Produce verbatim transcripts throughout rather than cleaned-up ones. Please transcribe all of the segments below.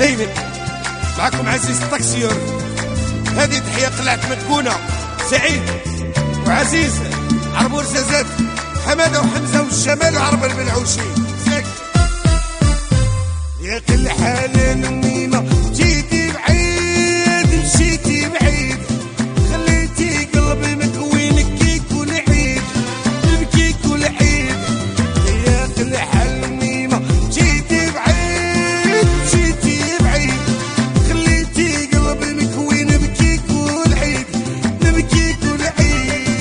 دايما معكم عزيز الطاكسيور. هذه تحية قلعة مدكونة، سعيد وعزيز عربور زازات، حمادة وحمزة والشمال وعرب البلعوشي. يا كل حال نميمة جيتي بعيد مشيتي بعيد، خليتي قلبي مكوي نكيك والعيد نبكيك والعيد. يا كل حال نميمة جيتي بعيد مشيتي بعيد، خليتي قلبي مكوي نبكيك والعيد نبكيك والعيد.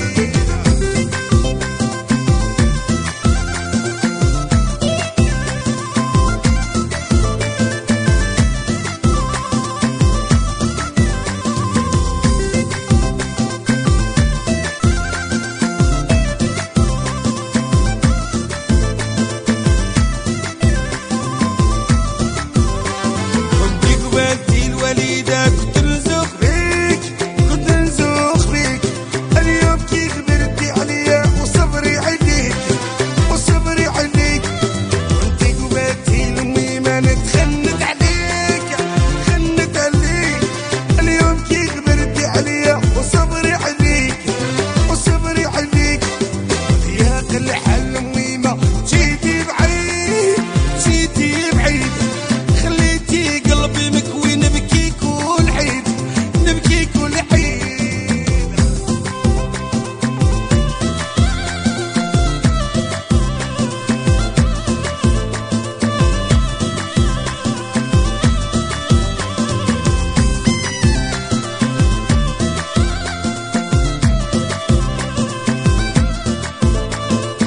كنت نزوق بيك كنت نزوق بيك، اليوم كي خبرتي عليا وصبري عليك وصبري عليك. كنت قبلتي لامي ما نتخنت عليك تخنت عليك، اليوم كي خبرتي عليا وصبري عليك وصبري عليك. يا قل حل امي ما جيتي بعيد جيتي بعيد، خليتي قلبي مكوي نبكيك والعيد نبكيك والعيد.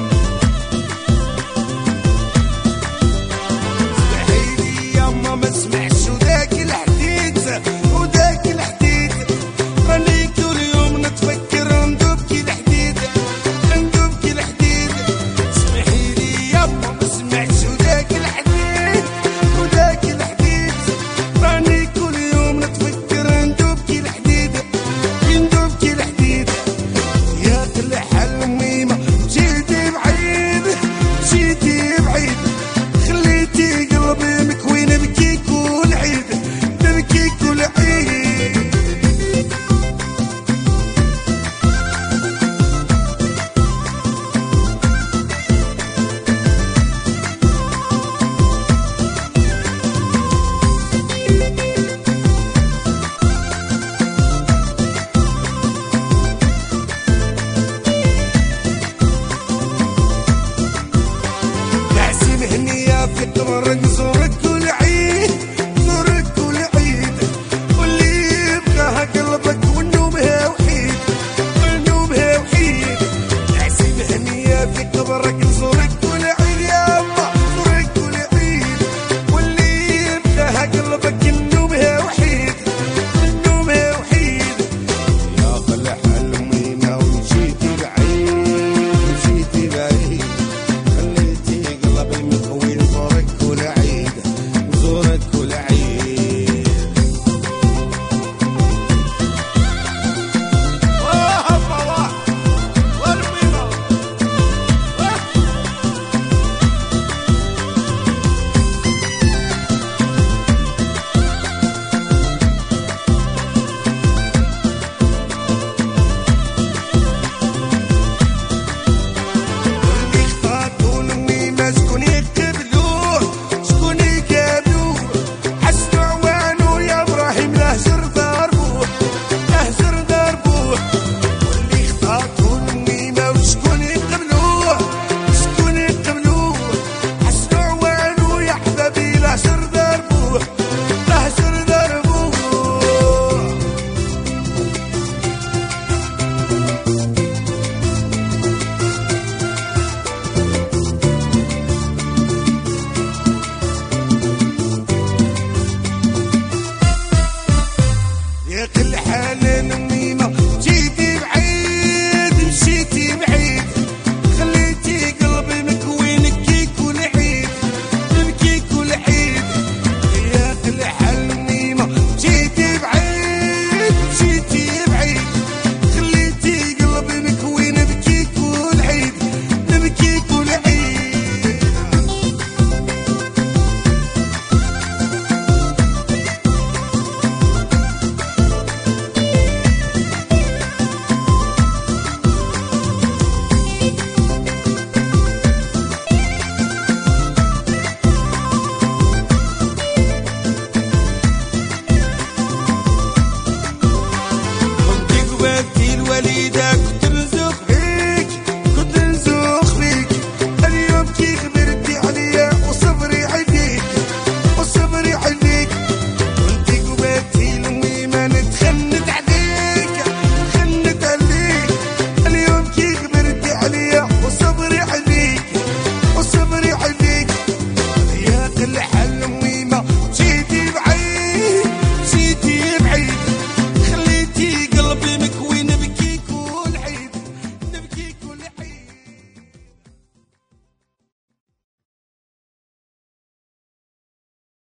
اسمحيلي يا ماما اسمحيلي